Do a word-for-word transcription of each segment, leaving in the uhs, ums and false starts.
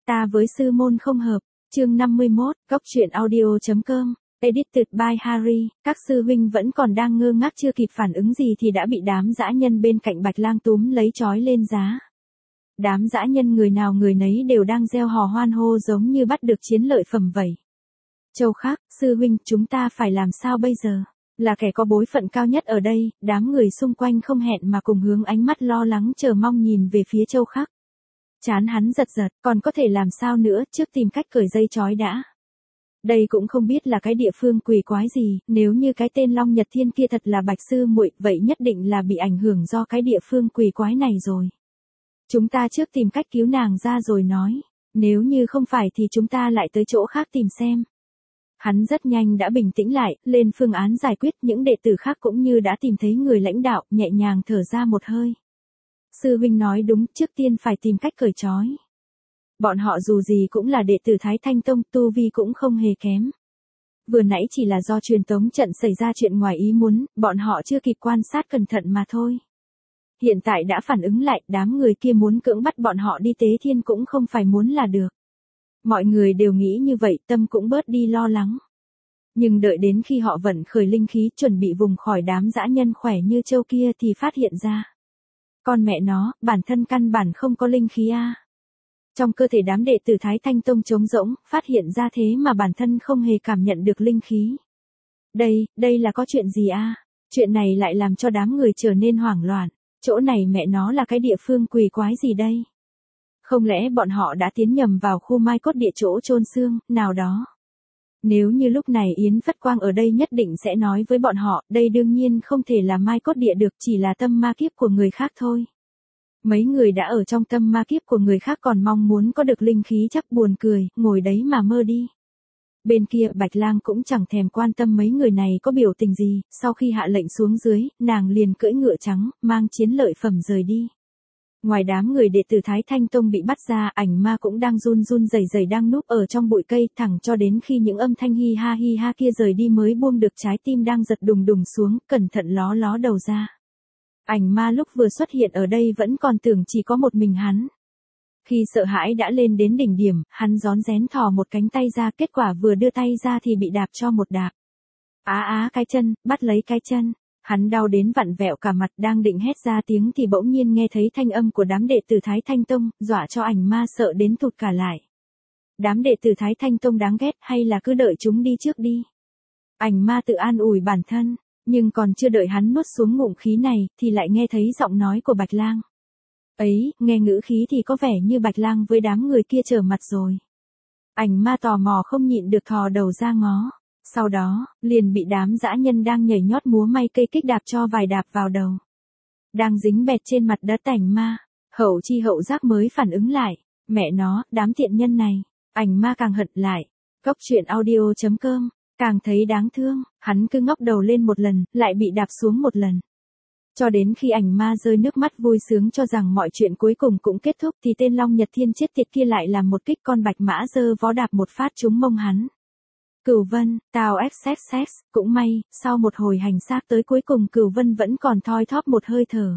Ta với sư môn không hợp. Chương năm mươi mốt, góc truyện audio chấm com. Edited by Harry. Các sư huynh vẫn còn đang ngơ ngác chưa kịp phản ứng gì thì đã bị đám dã nhân bên cạnh Bạch Lang túm lấy trói lên giá. Đám dã nhân người nào người nấy đều đang reo hò hoan hô giống như bắt được chiến lợi phẩm vậy. Châu Khác, sư huynh, chúng ta phải làm sao bây giờ? Là kẻ có bối phận cao nhất ở đây, đám người xung quanh không hẹn mà cùng hướng ánh mắt lo lắng chờ mong nhìn về phía Châu Khác. Chán hắn giật giật, còn có thể làm sao nữa, trước tìm cách cởi dây trói đã. Đây cũng không biết là cái địa phương quỷ quái gì, nếu như cái tên Long Nhật Thiên kia thật là Bạch sư muội, vậy nhất định là bị ảnh hưởng do cái địa phương quỷ quái này rồi. Chúng ta trước tìm cách cứu nàng ra rồi nói, nếu như không phải thì chúng ta lại tới chỗ khác tìm xem. Hắn rất nhanh đã bình tĩnh lại, lên phương án giải quyết, những đệ tử khác cũng như đã tìm thấy người lãnh đạo, nhẹ nhàng thở ra một hơi. Sư huynh nói đúng, trước tiên phải tìm cách cởi trói. Bọn họ dù gì cũng là đệ tử Thái Thanh Tông, tu vi cũng không hề kém. Vừa nãy chỉ là do truyền tống trận xảy ra chuyện ngoài ý muốn, bọn họ chưa kịp quan sát cẩn thận mà thôi. Hiện tại đã phản ứng lại, đám người kia muốn cưỡng bắt bọn họ đi tế thiên cũng không phải muốn là được. Mọi người đều nghĩ như vậy, tâm cũng bớt đi lo lắng. Nhưng đợi đến khi họ vận khởi linh khí chuẩn bị vùng khỏi đám dã nhân khỏe như trâu kia thì phát hiện ra. Con mẹ nó, bản thân căn bản không có linh khí a. Trong cơ thể đám đệ tử Thái Thanh Tông trống rỗng, phát hiện ra thế mà bản thân không hề cảm nhận được linh khí. Đây, đây là có chuyện gì a? Chuyện này lại làm cho đám người trở nên hoảng loạn. Chỗ này mẹ nó là cái địa phương quỷ quái gì đây? Không lẽ bọn họ đã tiến nhầm vào khu mai cốt địa chỗ chôn xương, nào đó? Nếu như lúc này Yến Phất Quang ở đây nhất định sẽ nói với bọn họ, đây đương nhiên không thể là mai cốt địa được, chỉ là tâm ma kiếp của người khác thôi. Mấy người đã ở trong tâm ma kiếp của người khác còn mong muốn có được linh khí chắc buồn cười, ngồi đấy mà mơ đi. Bên kia Bạch Lang cũng chẳng thèm quan tâm mấy người này có biểu tình gì, sau khi hạ lệnh xuống dưới, nàng liền cưỡi ngựa trắng, mang chiến lợi phẩm rời đi. Ngoài đám người đệ tử Thái Thanh Tông bị bắt ra, ảnh ma cũng đang run run rẩy rẩy đang núp ở trong bụi cây, thẳng cho đến khi những âm thanh hi ha hi ha kia rời đi mới buông được trái tim đang giật đùng đùng xuống, cẩn thận ló ló đầu ra. Ảnh ma lúc vừa xuất hiện ở đây vẫn còn tưởng chỉ có một mình hắn. Khi sợ hãi đã lên đến đỉnh điểm, hắn rón rén thò một cánh tay ra, kết quả vừa đưa tay ra thì bị đạp cho một đạp. Á á cái chân, bắt lấy cái chân. Hắn đau đến vặn vẹo cả mặt, đang định hét ra tiếng thì bỗng nhiên nghe thấy thanh âm của đám đệ tử Thái Thanh Tông, dọa cho ảnh ma sợ đến tụt cả lại. Đám đệ tử Thái Thanh Tông đáng ghét, hay là cứ đợi chúng đi trước đi. Ảnh ma tự an ủi bản thân, nhưng còn chưa đợi hắn nuốt xuống ngụm khí này, thì lại nghe thấy giọng nói của Bạch Lang. Ấy, nghe ngữ khí thì có vẻ như Bạch Lang với đám người kia trở mặt rồi. Ảnh ma tò mò không nhịn được thò đầu ra ngó. Sau đó, liền bị đám dã nhân đang nhảy nhót múa may cây kích đạp cho vài đạp vào đầu. Đang dính bẹt trên mặt đất ảnh ma, hậu chi hậu giác mới phản ứng lại. Mẹ nó, đám tiện nhân này. Ảnh ma càng hận lại. Góc truyện audio chấm com, càng thấy đáng thương, hắn cứ ngóc đầu lên một lần, lại bị đạp xuống một lần. Cho đến khi ảnh ma rơi nước mắt vui sướng cho rằng mọi chuyện cuối cùng cũng kết thúc thì tên Long Nhật Thiên chết tiệt kia lại làm một kích con bạch mã dơ vó đạp một phát trúng mông hắn. Cửu Vân, tao xxx, cũng may, sau một hồi hành xác tới cuối cùng Cửu Vân vẫn còn thoi thóp một hơi thở.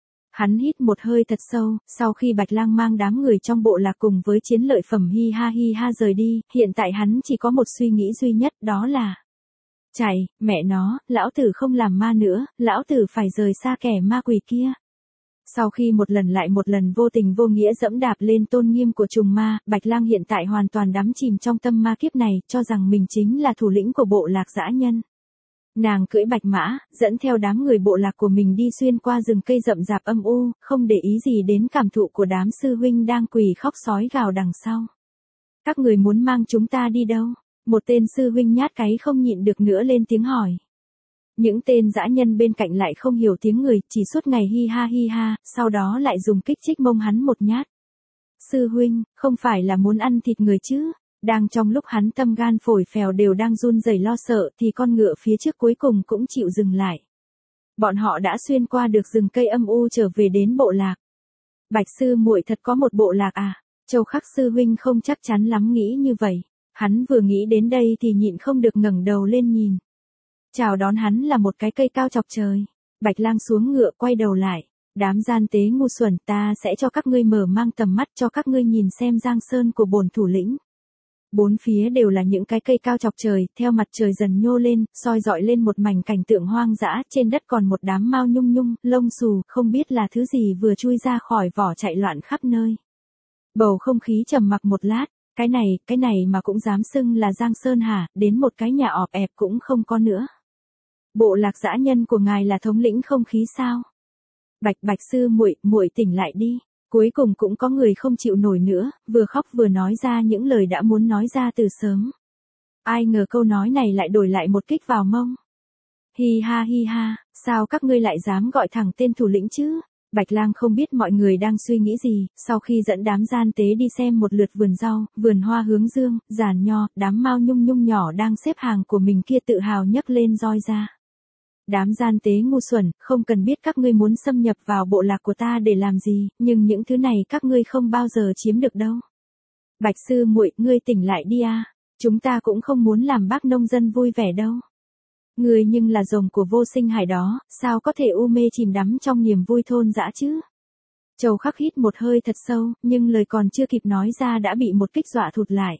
Hắn hít một hơi thật sâu, sau khi Bạch Lang mang đám người trong bộ lạc cùng với chiến lợi phẩm hi ha hi ha rời đi, hiện tại hắn chỉ có một suy nghĩ duy nhất, đó là chạy, mẹ nó, lão tử không làm ma nữa, lão tử phải rời xa kẻ ma quỷ kia. Sau khi một lần lại một lần vô tình vô nghĩa dẫm đạp lên tôn nghiêm của trùng ma, Bạch Lang hiện tại hoàn toàn đắm chìm trong tâm ma kiếp này, cho rằng mình chính là thủ lĩnh của bộ lạc dã nhân. Nàng cưỡi bạch mã, dẫn theo đám người bộ lạc của mình đi xuyên qua rừng cây rậm rạp âm u, không để ý gì đến cảm thụ của đám sư huynh đang quỳ khóc sói gào đằng sau. Các người muốn mang chúng ta đi đâu? Một tên sư huynh nhát cái không nhịn được nữa lên tiếng hỏi. Những tên dã nhân bên cạnh lại không hiểu tiếng người, chỉ suốt ngày hi ha hi ha, sau đó lại dùng kích chích mông hắn một nhát. Sư huynh, không phải là muốn ăn thịt người chứ? Đang trong lúc hắn tâm gan phổi phèo đều đang run rẩy lo sợ thì con ngựa phía trước cuối cùng cũng chịu dừng lại. Bọn họ đã xuyên qua được rừng cây âm u trở về đến bộ lạc. Bạch sư muội thật có một bộ lạc à? Châu Khắc sư huynh không chắc chắn lắm nghĩ như vậy. Hắn vừa nghĩ đến đây thì nhịn không được ngẩng đầu lên nhìn. Chào đón hắn là một cái cây cao chọc trời. Bạch Lang xuống ngựa quay đầu lại. Đám gian tế ngu xuẩn, ta sẽ cho các ngươi mở mang tầm mắt, cho các ngươi nhìn xem giang sơn của bổn thủ lĩnh. Bốn phía đều là những cái cây cao chọc trời, theo mặt trời dần nhô lên, soi dọi lên một mảnh cảnh tượng hoang dã, trên đất còn một đám mao nhung nhung, lông xù, không biết là thứ gì vừa chui ra khỏi vỏ chạy loạn khắp nơi. Bầu không khí trầm mặc một lát, cái này, cái này mà cũng dám xưng là Giang Sơn hả, đến một cái nhà ọp ẹp cũng không có nữa. Bộ lạc dã nhân của ngài là thống lĩnh không khí sao? Bạch Bạch sư muội, muội tỉnh lại đi. Cuối cùng cũng có người không chịu nổi nữa, vừa khóc vừa nói ra những lời đã muốn nói ra từ sớm. Ai ngờ câu nói này lại đổi lại một kích vào mông. Hi ha hi ha, sao các ngươi lại dám gọi thẳng tên thủ lĩnh chứ? Bạch Lang không biết mọi người đang suy nghĩ gì, sau khi dẫn đám gian tế đi xem một lượt vườn rau, vườn hoa hướng dương, giàn nho, đám mao nhung nhung nhỏ đang xếp hàng của mình kia tự hào nhấc lên roi ra. Đám gian tế ngu xuẩn, không cần biết các ngươi muốn xâm nhập vào bộ lạc của ta để làm gì, nhưng những thứ này các ngươi không bao giờ chiếm được đâu. Bạch sư muội, ngươi tỉnh lại đi a, chúng ta cũng không muốn làm bác nông dân vui vẻ đâu. Ngươi nhưng là rồng của vô sinh hải đó, sao có thể u mê chìm đắm trong niềm vui thôn dã chứ? Châu Khắc hít một hơi thật sâu, nhưng lời còn chưa kịp nói ra đã bị một kích dọa thụt lại.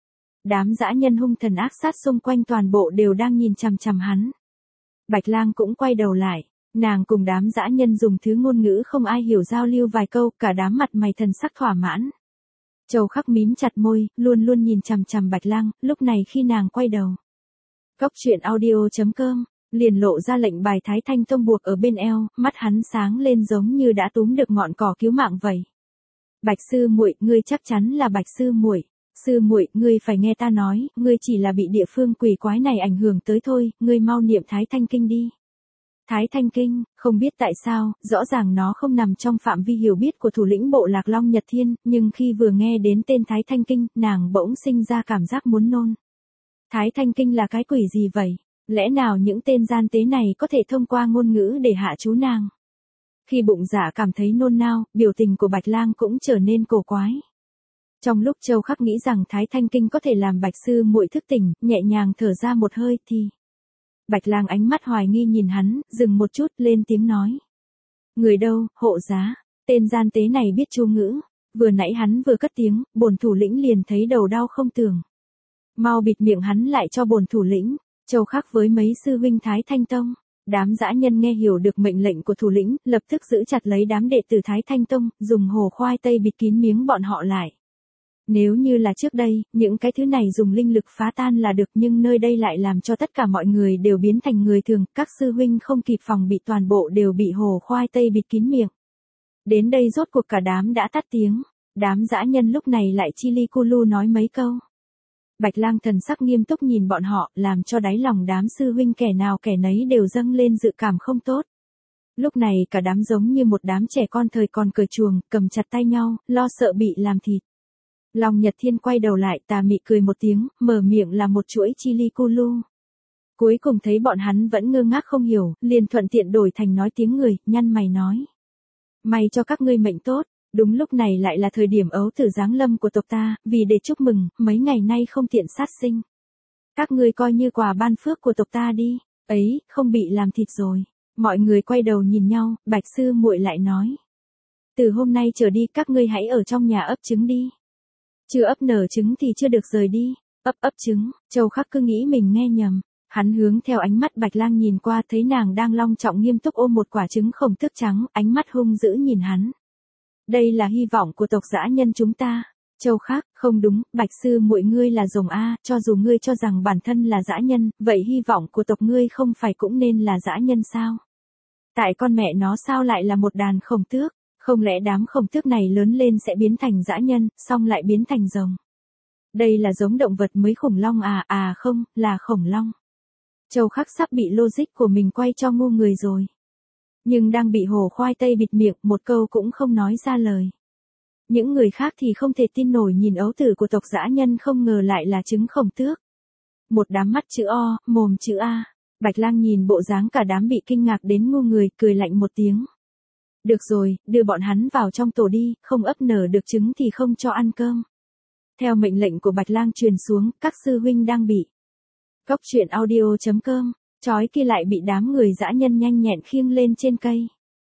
Đám dã nhân hung thần ác sát xung quanh toàn bộ đều đang nhìn chằm chằm hắn. Bạch Lang cũng quay đầu lại, nàng cùng đám dã nhân dùng thứ ngôn ngữ không ai hiểu giao lưu vài câu, cả đám mặt mày thần sắc thỏa mãn. Châu Khắc mím chặt môi, luôn luôn nhìn chằm chằm Bạch Lang, lúc này khi nàng quay đầu. Cốc truyện audio chấm com, liền lộ ra lệnh bài Thái Thanh Tông buộc ở bên eo, mắt hắn sáng lên giống như đã túm được ngọn cỏ cứu mạng vậy. Bạch sư muội, ngươi chắc chắn là Bạch sư muội. Sư muội, ngươi phải nghe ta nói, ngươi chỉ là bị địa phương quỷ quái này ảnh hưởng tới thôi, ngươi mau niệm Thái Thanh Kinh đi. Thái Thanh Kinh, không biết tại sao, rõ ràng nó không nằm trong phạm vi hiểu biết của thủ lĩnh bộ lạc Long Nhật Thiên, nhưng khi vừa nghe đến tên Thái Thanh Kinh, nàng bỗng sinh ra cảm giác muốn nôn. Thái Thanh Kinh là cái quỷ gì vậy? Lẽ nào những tên gian tế này có thể thông qua ngôn ngữ để hạ chú nàng? Khi bụng dạ cảm thấy nôn nao, biểu tình của Bạch Lang cũng trở nên cổ quái. Trong lúc Châu Khắc nghĩ rằng Thái Thanh Kinh có thể làm Bạch sư muội thức tỉnh, nhẹ nhàng thở ra một hơi thì... Bạch Lang ánh mắt hoài nghi nhìn hắn, dừng một chút, lên tiếng nói. Người đâu, hộ giá, tên gian tế này biết chú ngữ. Vừa nãy hắn vừa cất tiếng, bổn thủ lĩnh liền thấy đầu đau không tưởng. Mau bịt miệng hắn lại cho bổn thủ lĩnh. Châu Khắc với mấy sư huynh Thái Thanh Tông. Đám dã nhân nghe hiểu được mệnh lệnh của thủ lĩnh, lập tức giữ chặt lấy đám đệ tử Thái Thanh Tông, dùng hồ khoai tây bịt kín miếng bọn họ lại. Nếu như là trước đây, những cái thứ này dùng linh lực phá tan là được, nhưng nơi đây lại làm cho tất cả mọi người đều biến thành người thường, các sư huynh không kịp phòng bị toàn bộ đều bị hồ khoai tây bịt kín miệng. Đến đây rốt cuộc cả đám đã tắt tiếng, đám dã nhân lúc này lại chi li cu lu nói mấy câu. Bạch Lang thần sắc nghiêm túc nhìn bọn họ, làm cho đáy lòng đám sư huynh kẻ nào kẻ nấy đều dâng lên dự cảm không tốt. Lúc này cả đám giống như một đám trẻ con thời còn cởi chuồng, cầm chặt tay nhau, lo sợ bị làm thịt. Long Nhật Thiên quay đầu lại, tà mị cười một tiếng, mở miệng là một chuỗi chili cu lu. Cuối cùng thấy bọn hắn vẫn ngơ ngác không hiểu, liền thuận tiện đổi thành nói tiếng người, nhăn mày nói. May cho các ngươi mệnh tốt, đúng lúc này lại là thời điểm ấu tử giáng lâm của tộc ta, vì để chúc mừng, mấy ngày nay không tiện sát sinh. Các ngươi coi như quà ban phước của tộc ta đi, ấy, không bị làm thịt rồi. Mọi người quay đầu nhìn nhau, Bạch sư muội lại nói. Từ hôm nay trở đi các ngươi hãy ở trong nhà ấp trứng đi. Chưa ấp nở trứng thì chưa được rời đi, ấp ấp trứng, Châu Khắc cứ nghĩ mình nghe nhầm. Hắn hướng theo ánh mắt Bạch Lang nhìn qua thấy nàng đang long trọng nghiêm túc ôm một quả trứng khổng tước trắng, ánh mắt hung dữ nhìn hắn. Đây là hy vọng của tộc dã nhân chúng ta. Châu Khắc, không đúng, Bạch sư muội ngươi là rồng a, cho dù ngươi cho rằng bản thân là dã nhân, vậy hy vọng của tộc ngươi không phải cũng nên là dã nhân sao? Tại con mẹ nó sao lại là một đàn khổng tước? Không lẽ đám khổng tước này lớn lên sẽ biến thành dã nhân, xong lại biến thành rồng? Đây là giống động vật mới khủng long à, à không, là khổng long. Châu Khắc sắp bị logic của mình quay cho ngu người rồi. Nhưng đang bị hồ khoai tây bịt miệng, một câu cũng không nói ra lời. Những người khác thì không thể tin nổi nhìn ấu tử của tộc dã nhân không ngờ lại là trứng khổng tước. Một đám mắt chữ O, mồm chữ A. Bạch Lang nhìn bộ dáng cả đám bị kinh ngạc đến ngu người, cười lạnh một tiếng. Được rồi, đưa bọn hắn vào trong tổ đi, không ấp nở được trứng thì không cho ăn cơm. Theo mệnh lệnh của Bạch Lang truyền xuống, các sư huynh đang bị. Cốc truyện audio chấm com, chói kia lại bị đám người dã nhân nhanh nhẹn khiêng lên trên cây.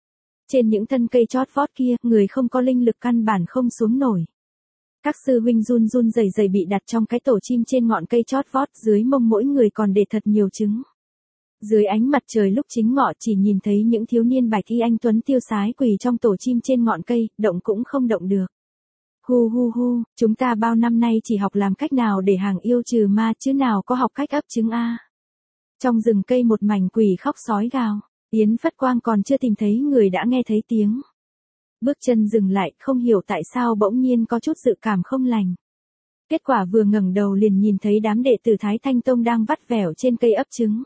Trên những thân cây chót vót kia, người không có linh lực căn bản không xuống nổi. Các sư huynh run run rẩy rẩy bị đặt trong cái tổ chim trên ngọn cây chót vót, dưới mông mỗi người còn để thật nhiều trứng. Dưới ánh mặt trời lúc chính ngọ chỉ nhìn thấy những thiếu niên bạch y anh tuấn tiêu sái quỳ trong tổ chim trên ngọn cây, động cũng không động được. Hu hu hu, chúng ta bao năm nay chỉ học làm cách nào để hàng yêu trừ ma chứ nào có học cách ấp trứng a. Trong rừng cây một mảnh quỷ khóc sói gào, Yến Phất Quang còn chưa tìm thấy người đã nghe thấy tiếng. Bước chân dừng lại, không hiểu tại sao bỗng nhiên có chút dự cảm không lành. Kết quả vừa ngẩng đầu liền nhìn thấy đám đệ tử Thái Thanh Tông đang vắt vẻo trên cây ấp trứng.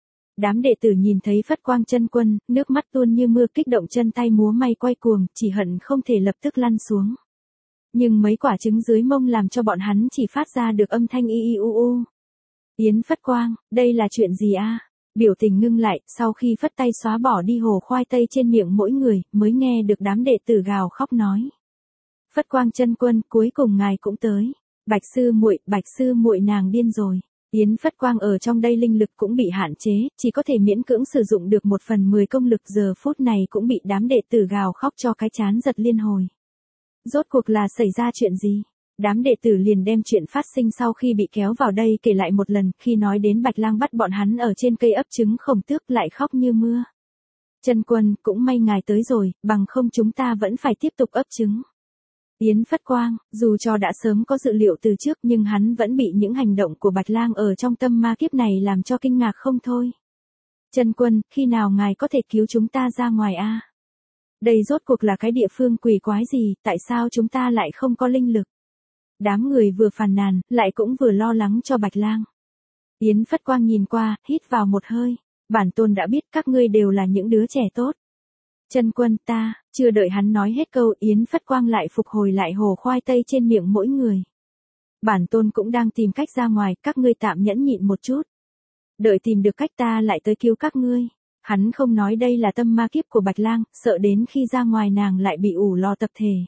Đám đệ tử nhìn thấy Phất Quang chân quân, nước mắt tuôn như mưa, kích động chân tay múa may quay cuồng, chỉ hận không thể lập tức lăn xuống. Nhưng mấy quả trứng dưới mông làm cho bọn hắn chỉ phát ra được âm thanh y y u u. Yến Phất Quang, đây là chuyện gì a? Biểu tình ngưng lại, sau khi phất tay xóa bỏ đi hồ khoai tây trên miệng mỗi người, mới nghe được đám đệ tử gào khóc nói. Phất Quang chân quân, cuối cùng ngài cũng tới. Bạch sư muội, Bạch sư muội nàng điên rồi. Yến Phất Quang ở trong đây linh lực cũng bị hạn chế, chỉ có thể miễn cưỡng sử dụng được một phần mười công lực, giờ phút này cũng bị đám đệ tử gào khóc cho cái chán giật liên hồi. Rốt cuộc là xảy ra chuyện gì? Đám đệ tử liền đem chuyện phát sinh sau khi bị kéo vào đây kể lại một lần, khi nói đến Bạch Lang bắt bọn hắn ở trên cây ấp trứng Khổng Tước lại khóc như mưa. Chân quân, cũng may ngài tới rồi, bằng không chúng ta vẫn phải tiếp tục ấp trứng. Yến Phất Quang, dù cho đã sớm có dự liệu từ trước nhưng hắn vẫn bị những hành động của Bạch Lang ở trong tâm ma kiếp này làm cho kinh ngạc không thôi. Chân quân, khi nào ngài có thể cứu chúng ta ra ngoài a? Đây rốt cuộc là cái địa phương quỷ quái gì, tại sao chúng ta lại không có linh lực? Đám người vừa phàn nàn, lại cũng vừa lo lắng cho Bạch Lang. Yến Phất Quang nhìn qua, hít vào một hơi. Bản tôn đã biết các ngươi đều là những đứa trẻ tốt. Chân quân ta, chưa đợi hắn nói hết câu, Yến Phất Quang lại phục hồi lại hồ khoai tây trên miệng mỗi người. Bản tôn cũng đang tìm cách ra ngoài, các ngươi tạm nhẫn nhịn một chút. Đợi tìm được cách ta lại tới cứu các ngươi. Hắn không nói đây là tâm ma kiếp của Bạch Lang, sợ đến khi ra ngoài nàng lại bị ủ lò tập thể.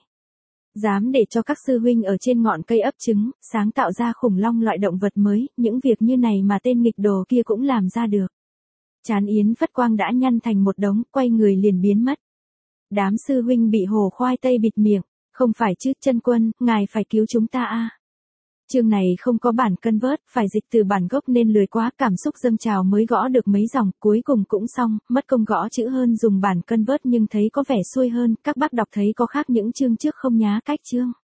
Dám để cho các sư huynh ở trên ngọn cây ấp trứng, sáng tạo ra khủng long loại động vật mới, những việc như này mà tên nghịch đồ kia cũng làm ra được. Trán Yến Phất Quang đã nhăn thành một đống, quay người liền biến mất. Đám sư huynh bị hồ khoai tây bịt miệng, không phải chứ, chân quân, ngài phải cứu chúng ta a. Chương này không có bản cân vớt, phải dịch từ bản gốc nên lười quá, cảm xúc dâng trào mới gõ được mấy dòng, cuối cùng cũng xong, mất công gõ chữ hơn dùng bản cân vớt nhưng thấy có vẻ xuôi hơn, các bác đọc thấy có khác những chương trước không nhá cách chương.